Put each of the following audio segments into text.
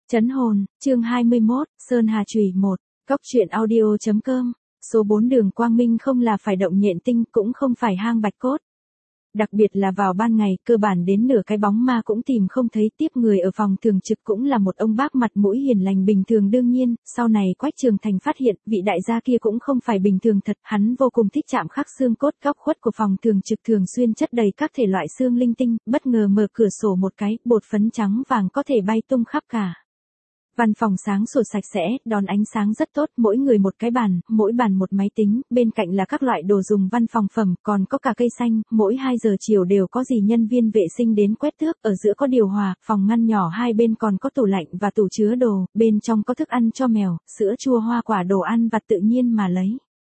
Trấn hồn, chương 21, Sơn Hà Chùy 1, Cốc truyện audio.com, số 4 đường Quang Minh không là phải động nhện tinh cũng không phải hang bạch cốt. Đặc biệt là vào ban ngày, cơ bản đến nửa cái bóng ma cũng tìm không thấy, tiếp người ở phòng thường trực cũng là một ông bác mặt mũi hiền lành bình thường đương nhiên, sau này Quách Trường Thành phát hiện, vị đại gia kia cũng không phải bình thường thật, hắn vô cùng thích chạm khắc xương cốt, góc khuất của phòng thường trực thường xuyên chất đầy các thể loại xương linh tinh, bất ngờ mở cửa sổ một cái, bột phấn trắng vàng có thể bay tung khắp cả. Văn phòng sáng sủa sạch sẽ, đón ánh sáng rất tốt, mỗi người một cái bàn, mỗi bàn một máy tính, bên cạnh là các loại đồ dùng văn phòng phẩm, còn có cả cây xanh, mỗi 2 giờ chiều đều có gì nhân viên vệ sinh đến quét tước, ở giữa có điều hòa, phòng ngăn nhỏ hai bên còn có tủ lạnh và tủ chứa đồ, bên trong có thức ăn cho mèo, sữa chua hoa quả đồ ăn vặt tự nhiên mà lấy.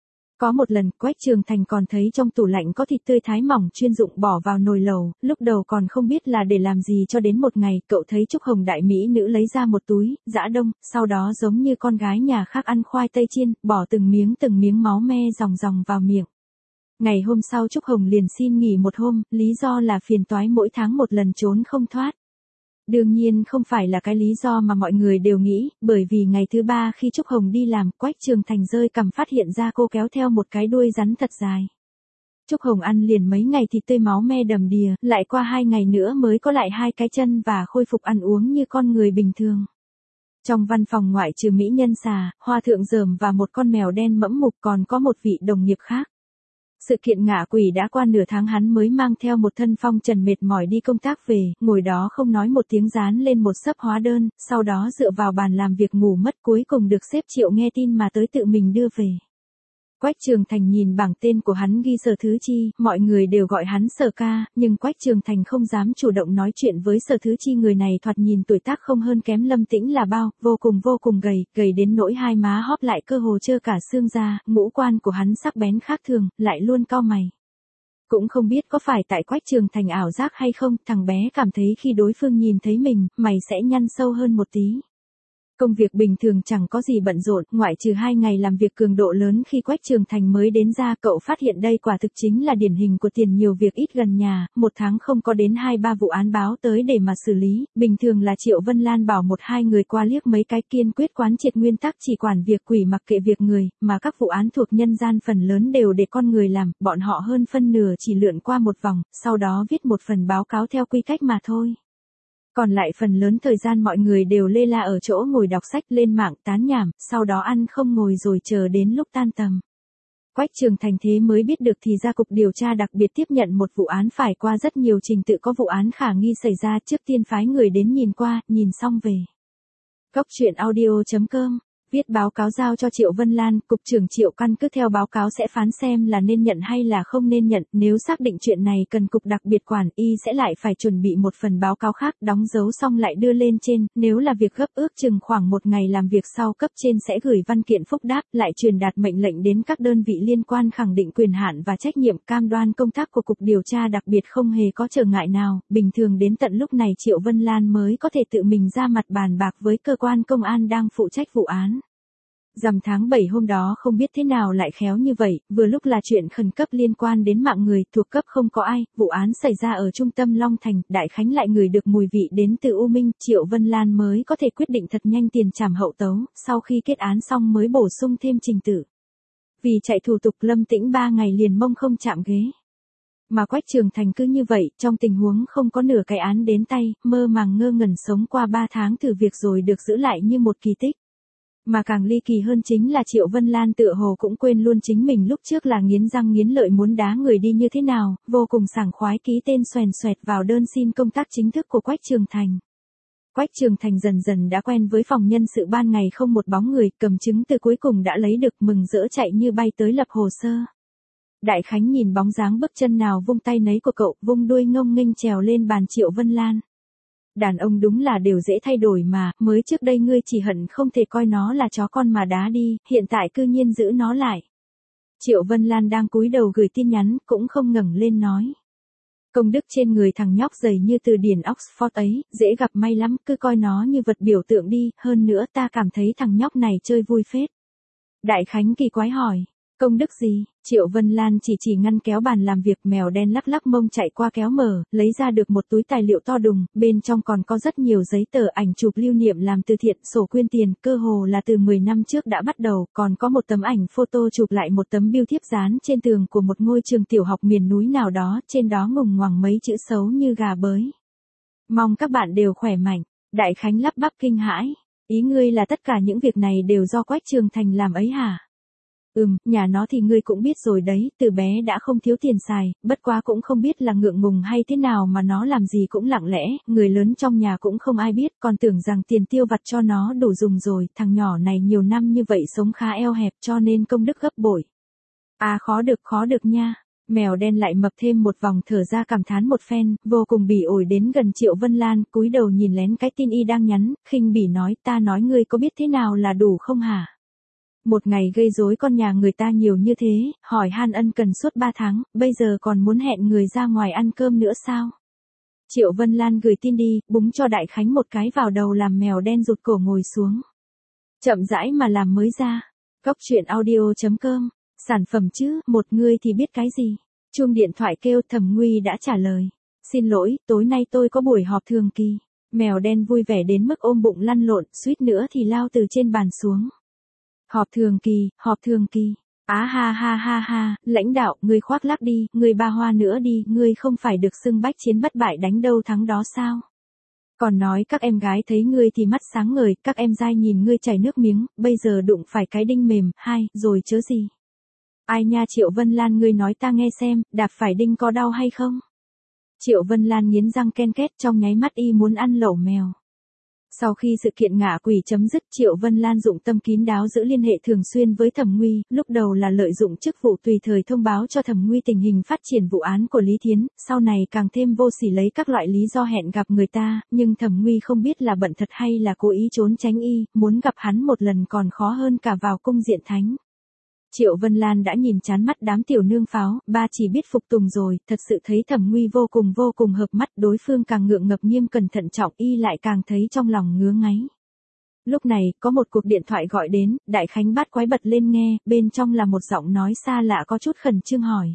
Có một lần, Quách Trường Thành còn thấy trong tủ lạnh có thịt tươi thái mỏng chuyên dụng bỏ vào nồi lẩu, lúc đầu còn không biết là để làm gì cho đến một ngày, cậu thấy Trúc Hồng đại mỹ nữ lấy ra một túi, giã đông, sau đó giống như con gái nhà khác ăn khoai tây chiên, bỏ từng miếng máu me ròng ròng vào miệng. Ngày hôm sau Trúc Hồng liền xin nghỉ một hôm, lý do là phiền toái mỗi tháng một lần trốn không thoát. Đương nhiên không phải là cái lý do mà mọi người đều nghĩ, bởi vì ngày thứ 3 khi Trúc Hồng đi làm, Quách Trường Thành rơi cằm phát hiện ra cô kéo theo một cái đuôi rắn thật dài. Trúc Hồng ăn liền mấy ngày thịt tươi máu me đầm đìa, lại qua 2 ngày nữa mới có lại 2 cái chân và khôi phục ăn uống như con người bình thường. Trong văn phòng ngoại trừ mỹ nhân xà, hoa thượng dởm và một con mèo đen mẫm mục còn có một vị đồng nghiệp khác. Sự kiện ngạ quỷ đã qua nửa tháng hắn mới mang theo một thân phong trần mệt mỏi đi công tác về, ngồi đó không nói một tiếng dán lên một xấp hóa đơn, sau đó dựa vào bàn làm việc ngủ mất cuối cùng được sếp Triệu nghe tin mà tới tự mình đưa về. Quách Trường Thành nhìn bảng tên của hắn ghi Sở Thứ Chi, mọi người đều gọi hắn Sở ca, nhưng Quách Trường Thành không dám chủ động nói chuyện với Sở Thứ Chi, người này thoạt nhìn tuổi tác không hơn kém Lâm Tĩnh là bao, vô cùng gầy đến nỗi hai má hóp lại cơ hồ trơ cả xương ra, ngũ quan của hắn sắc bén khác thường, lại luôn cau mày. Cũng không biết có phải tại Quách Trường Thành ảo giác hay không, thằng bé cảm thấy khi đối phương nhìn thấy mình, mày sẽ nhăn sâu hơn một tí. Công việc bình thường chẳng có gì bận rộn, ngoại trừ 2 ngày làm việc cường độ lớn khi Quách Trường Thành mới đến ra, cậu phát hiện đây quả thực chính là điển hình của tiền nhiều việc ít gần nhà, một tháng không có đến 2-3 vụ án báo tới để mà xử lý, bình thường là Triệu Vân Lan bảo 1-2 người qua liếc mấy cái, kiên quyết quán triệt nguyên tắc chỉ quản việc quỷ mặc kệ việc người, mà các vụ án thuộc nhân gian phần lớn đều để con người làm, bọn họ hơn phân nửa chỉ lượn qua một vòng, sau đó viết một phần báo cáo theo quy cách mà thôi. Còn lại phần lớn thời gian mọi người đều lê la ở chỗ ngồi đọc sách, lên mạng tán nhảm, sau đó ăn không ngồi rồi chờ đến lúc tan tầm. Quách Trường Thành thế mới biết được thì ra cục điều tra đặc biệt tiếp nhận một vụ án phải qua rất nhiều trình tự, có vụ án khả nghi xảy ra, trước tiên phái người đến nhìn qua, nhìn xong về. Cốc truyện audio.com, viết báo cáo giao cho Triệu Vân Lan, cục trưởng Triệu căn cứ theo báo cáo sẽ phán xem là nên nhận hay là không nên nhận, nếu xác định chuyện này cần cục đặc biệt quản, y sẽ lại phải chuẩn bị một phần báo cáo khác, đóng dấu xong lại đưa lên trên, nếu là việc gấp ước chừng khoảng 1 ngày làm việc sau cấp trên sẽ gửi văn kiện phúc đáp, lại truyền đạt mệnh lệnh đến các đơn vị liên quan khẳng định quyền hạn và trách nhiệm, cam đoan công tác của cục điều tra đặc biệt không hề có trở ngại nào, bình thường đến tận lúc này Triệu Vân Lan mới có thể tự mình ra mặt bàn bạc với cơ quan công an đang phụ trách vụ án. Rằm tháng 7 hôm đó không biết thế nào lại khéo như vậy, vừa lúc là chuyện khẩn cấp liên quan đến mạng người, thuộc cấp không có ai, vụ án xảy ra ở trung tâm Long Thành, Đại Khánh lại ngửi được mùi vị đến từ U Minh, Triệu Vân Lan mới có thể quyết định thật nhanh tiền trảm hậu tấu, sau khi kết án xong mới bổ sung thêm trình tự. Vì chạy thủ tục Lâm Tĩnh 3 ngày liền mông không chạm ghế. Mà Quách Trường Thành cứ như vậy, trong tình huống không có nửa cái án đến tay, mơ màng ngơ ngẩn sống qua 3 tháng thử việc rồi được giữ lại như một kỳ tích. Mà càng ly kỳ hơn chính là Triệu Vân Lan tựa hồ cũng quên luôn chính mình lúc trước là nghiến răng nghiến lợi muốn đá người đi như thế nào, vô cùng sảng khoái ký tên xoèn xoẹt vào đơn xin công tác chính thức của Quách Trường Thành. Quách Trường Thành dần dần đã quen với phòng nhân sự ban ngày không một bóng người, cầm chứng từ cuối cùng đã lấy được, mừng rỡ chạy như bay tới lập hồ sơ. Đại Khánh nhìn bóng dáng bước chân nào vung tay nấy của cậu, vung đuôi ngông nghênh trèo lên bàn Triệu Vân Lan. Đàn ông đúng là đều dễ thay đổi mà, mới trước đây ngươi chỉ hận không thể coi nó là chó con mà đá đi, hiện tại cư nhiên giữ nó lại. Triệu Vân Lan đang cúi đầu gửi tin nhắn, cũng không ngẩng lên nói. Công đức trên người thằng nhóc dày như từ điển Oxford ấy, dễ gặp may lắm, cứ coi nó như vật biểu tượng đi, hơn nữa ta cảm thấy thằng nhóc này chơi vui phết. Đại Khánh kỳ quái hỏi, Công đức gì? Triệu Vân Lan chỉ ngăn kéo bàn làm việc, mèo đen lắc lắc mông chạy qua kéo mở, lấy ra được một túi tài liệu to đùng, bên trong còn có rất nhiều giấy tờ, ảnh chụp lưu niệm làm từ thiện, sổ quyên tiền, cơ hồ là từ 10 năm trước đã bắt đầu, còn có một tấm ảnh photo chụp lại một tấm bưu thiếp dán trên tường của một ngôi trường tiểu học miền núi nào đó, trên đó ngùng ngoằng mấy chữ xấu như gà bới. Mong các bạn đều khỏe mạnh. Đại Khánh lắp bắp kinh hãi. Ý ngươi là tất cả những việc này đều do Quách Trường Thành làm ấy hả? Nhà nó thì ngươi cũng biết rồi đấy, từ bé đã không thiếu tiền xài, bất quá cũng không biết là ngượng ngùng hay thế nào mà nó làm gì cũng lặng lẽ, người lớn trong nhà cũng không ai biết, còn tưởng rằng tiền tiêu vặt cho nó đủ dùng rồi, thằng nhỏ này nhiều năm như vậy sống khá eo hẹp cho nên công đức gấp bội. À khó được nha. Mèo đen lại mập thêm một vòng, thở ra cảm thán một phen, vô cùng bỉ ổi đến gần Triệu Vân Lan, cúi đầu nhìn lén cái tin y đang nhắn, khinh bỉ nói, ta nói ngươi có biết thế nào là đủ không hả? Một ngày gây rối con nhà người ta nhiều như thế, hỏi han ân cần suốt 3 tháng, bây giờ còn muốn hẹn người ra ngoài ăn cơm nữa sao? Triệu Vân Lan gửi tin đi, búng cho Đại Khánh một cái vào đầu làm mèo đen rụt cổ ngồi xuống. Chậm rãi mà làm mới ra. Cóc truyện audio.com. Sản phẩm chứ, một người thì biết cái gì? Chuông điện thoại kêu, Thẩm Nguy đã trả lời. Xin lỗi, tối nay tôi có buổi họp thường kỳ. Mèo đen vui vẻ đến mức ôm bụng lăn lộn, suýt nữa thì lao từ trên bàn xuống. Họp thường kỳ. Á ha, lãnh đạo, ngươi khoác lác đi, ngươi ba hoa nữa đi, ngươi không phải được xưng bách chiến bất bại đánh đâu thắng đó sao? Còn nói các em gái thấy ngươi thì mắt sáng ngời, các em dai nhìn ngươi chảy nước miếng, bây giờ đụng phải cái đinh mềm, rồi chớ gì? Ai nha Triệu Vân Lan, ngươi nói ta nghe xem, đạp phải đinh có đau hay không? Triệu Vân Lan nghiến răng ken két, trong nháy mắt y muốn ăn lẩu mèo. Sau khi sự kiện ngạ quỷ chấm dứt, Triệu Vân Lan dụng tâm kín đáo giữ liên hệ thường xuyên với Thẩm Nguy, lúc đầu là lợi dụng chức vụ tùy thời thông báo cho Thẩm Nguy tình hình phát triển vụ án của Lý Thiến, sau này càng thêm vô sỉ lấy các loại lý do hẹn gặp người ta, nhưng Thẩm Nguy không biết là bận thật hay là cố ý trốn tránh y, muốn gặp hắn một lần còn khó hơn cả vào cung diện thánh. Triệu Vân Lan đã nhìn chán mắt đám tiểu nương pháo, ba chỉ biết phục tùng rồi, thật sự thấy Thẩm Nguy vô cùng hợp mắt, đối phương càng ngượng ngập nghiêm cẩn thận trọng, y lại càng thấy trong lòng ngứa ngáy. Lúc này, có một cuộc điện thoại gọi đến, Đại Khánh bắt quái bật lên nghe, bên trong là một giọng nói xa lạ có chút khẩn trương hỏi.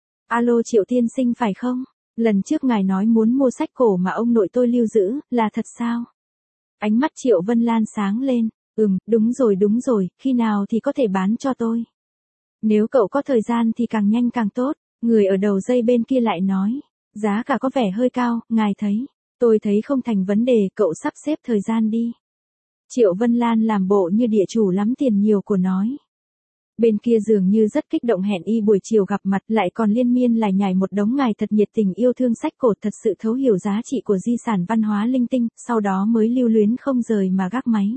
Alo Triệu tiên sinh phải không? Lần trước ngài nói muốn mua sách cổ mà ông nội tôi lưu giữ, là thật sao? Ánh mắt Triệu Vân Lan sáng lên, đúng rồi, khi nào thì có thể bán cho tôi? Nếu cậu có thời gian thì càng nhanh càng tốt, người ở đầu dây bên kia lại nói. Giá cả có vẻ hơi cao, ngài thấy. Tôi thấy không thành vấn đề, cậu sắp xếp thời gian đi. Triệu Vân Lan làm bộ như địa chủ lắm tiền nhiều của nói. Bên kia dường như rất kích động hẹn y buổi chiều gặp mặt, lại còn liên miên lải nhải một đống ngài thật nhiệt tình yêu thương sách cổ, thật sự thấu hiểu giá trị của di sản văn hóa linh tinh, sau đó mới lưu luyến không rời mà gác máy.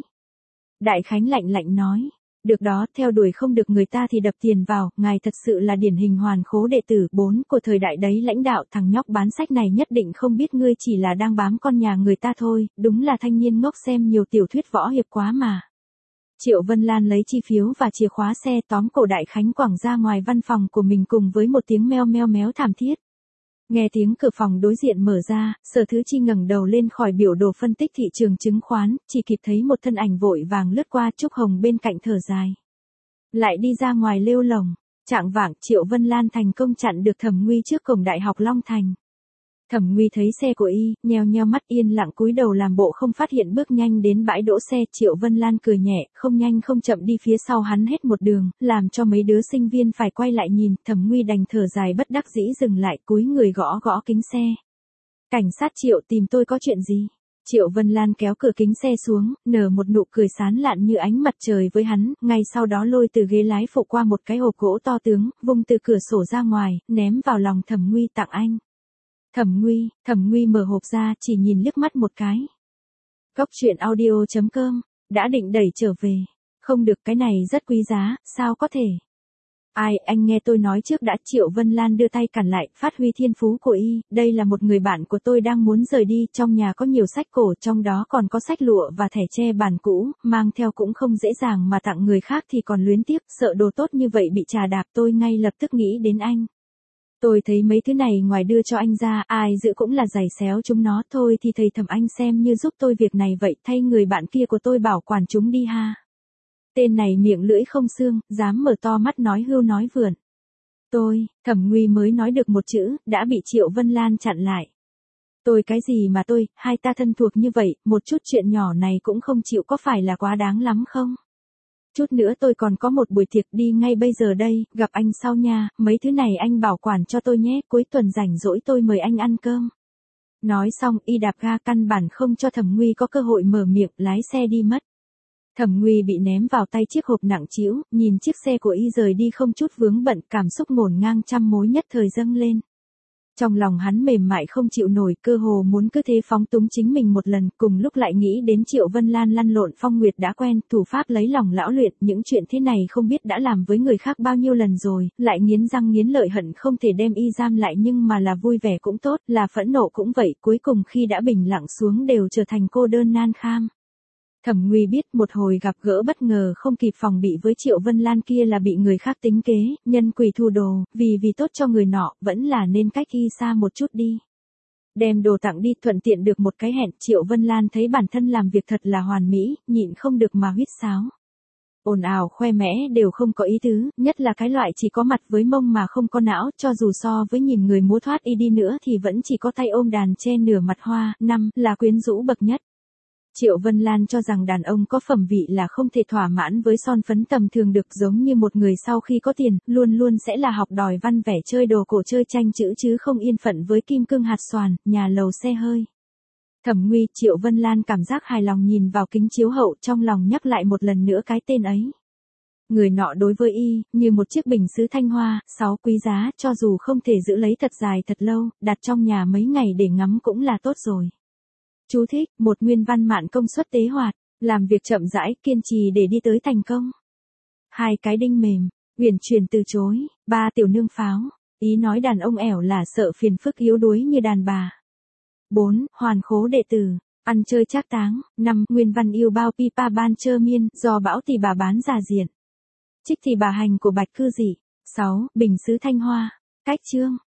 Đại Khánh lạnh nói. Được đó, theo đuổi không được người ta thì đập tiền vào, ngài thật sự là điển hình hoàn khố đệ tử 4 của thời đại đấy lãnh đạo, thằng nhóc bán sách này nhất định không biết ngươi chỉ là đang bám con nhà người ta thôi, đúng là thanh niên ngốc xem nhiều tiểu thuyết võ hiệp quá mà. Triệu Vân Lan lấy chi phiếu và chìa khóa xe tóm cổ Đại Khánh quẳng ra ngoài văn phòng của mình cùng với một tiếng meo meo méo thảm thiết. Nghe tiếng cửa phòng đối diện mở ra, Sở Thứ Chi ngẩng đầu lên khỏi biểu đồ phân tích thị trường chứng khoán, chỉ kịp thấy một thân ảnh vội vàng lướt qua, Trúc Hồng bên cạnh thở dài. Lại đi ra ngoài lêu lồng. Chạng vạng, Triệu Vân Lan thành công chặn được Thẩm Nguy trước cổng Đại học Long Thành. Thẩm Nguy thấy xe của y, nheo mắt yên lặng cúi đầu làm bộ không phát hiện, bước nhanh đến bãi đỗ xe. Triệu Vân Lan cười nhẹ, không nhanh không chậm đi phía sau hắn hết một đường, làm cho mấy đứa sinh viên phải quay lại nhìn. Thẩm Nguy đành thở dài bất đắc dĩ dừng lại, cúi người gõ kính xe. Cảnh sát Triệu, tìm tôi có chuyện gì? Triệu Vân Lan kéo cửa kính xe xuống, nở một nụ cười sán lạn như ánh mặt trời với hắn, ngay sau đó lôi từ ghế lái phụ qua một cái hộp gỗ to tướng, vung từ cửa sổ ra ngoài, ném vào lòng Thẩm Nguy, tặng anh. Thẩm Nguy mở hộp ra, chỉ nhìn liếc mắt một cái. Cóc truyện audio.com, đã định đẩy trở về. Không được, cái này rất quý giá, sao có thể? Ai, anh nghe tôi nói trước đã. Triệu Vân Lan đưa tay cản lại, phát huy thiên phú của y, đây là một người bạn của tôi đang muốn rời đi, trong nhà có nhiều sách cổ, trong đó còn có sách lụa và thẻ tre bản cũ, mang theo cũng không dễ dàng mà tặng người khác thì còn luyến tiếc, sợ đồ tốt như vậy bị trà đạp, tôi ngay lập tức nghĩ đến anh. Tôi thấy mấy thứ này ngoài đưa cho anh ra, ai giữ cũng là giày xéo chúng nó, thôi thì thầy Thẩm anh xem như giúp tôi việc này vậy, thay người bạn kia của tôi bảo quản chúng đi ha. Tên này miệng lưỡi không xương, dám mở to mắt nói hưu nói vượn. Thẩm Nguy mới nói được một chữ, đã bị Triệu Vân Lan chặn lại. Tôi cái gì mà tôi, hai ta thân thuộc như vậy, một chút chuyện nhỏ này cũng không chịu có phải là quá đáng lắm không? Chút nữa tôi còn có một buổi tiệc đi ngay bây giờ đây, gặp anh sau nha, mấy thứ này anh bảo quản cho tôi nhé, cuối tuần rảnh rỗi tôi mời anh ăn cơm. Nói xong y đạp ga căn bản không cho Thẩm Nguy có cơ hội mở miệng, lái xe đi mất. Thẩm Nguy bị ném vào tay chiếc hộp nặng trĩu, nhìn chiếc xe của y rời đi không chút vướng bận, cảm xúc ngổn ngang trăm mối nhất thời dâng lên. Trong lòng hắn mềm mại không chịu nổi, cơ hồ muốn cứ thế phóng túng chính mình một lần, cùng lúc lại nghĩ đến Triệu Vân Lan lăn lộn phong nguyệt đã quen, thủ pháp lấy lòng lão luyện, những chuyện thế này không biết đã làm với người khác bao nhiêu lần rồi, lại nghiến răng nghiến lợi hận không thể đem y giam lại, nhưng mà là vui vẻ cũng tốt, là phẫn nộ cũng vậy, cuối cùng khi đã bình lặng xuống đều trở thành cô đơn nan kham. Thẩm Nguy biết một hồi gặp gỡ bất ngờ không kịp phòng bị với Triệu Vân Lan kia là bị người khác tính kế, nhân quỷ thu đồ, vì tốt cho người nọ, vẫn là nên cách y xa một chút đi. Đem đồ tặng đi, thuận tiện được một cái hẹn, Triệu Vân Lan thấy bản thân làm việc thật là hoàn mỹ, nhịn không được mà huýt sáo. Ồn ào khoe mẽ đều không có ý tứ, nhất là cái loại chỉ có mặt với mông mà không có não, cho dù so với nhìn người múa thoát y đi nữa thì vẫn chỉ có tay ôm đàn che nửa mặt hoa, là quyến rũ bậc nhất. Triệu Vân Lan cho rằng đàn ông có phẩm vị là không thể thỏa mãn với son phấn tầm thường được, giống như một người sau khi có tiền, luôn luôn sẽ là học đòi văn vẻ chơi đồ cổ chơi tranh chữ chứ không yên phận với kim cương hạt xoàn, nhà lầu xe hơi. Thẩm Nguy, Triệu Vân Lan cảm giác hài lòng nhìn vào kính chiếu hậu, trong lòng nhắc lại một lần nữa cái tên ấy. Người nọ đối với y, như một chiếc bình sứ thanh hoa, quý giá, cho dù không thể giữ lấy thật dài thật lâu, đặt trong nhà mấy ngày để ngắm cũng là tốt rồi. Chú thích, một nguyên văn mạn công suất tế hoạt, làm việc chậm rãi, kiên trì để đi tới thành công. 2 cái đinh mềm, uyển chuyển từ chối. 3 tiểu nương pháo, ý nói đàn ông ẻo là sợ phiền phức yếu đuối như đàn bà. 4 hoàn khố đệ tử, ăn chơi trác táng. 5 nguyên văn yêu bao pipa ban chơ miên, do bão thì bà bán già diện. Trích thì bà hành của bạch cư dị. 6 bình sứ thanh hoa. Cách chương.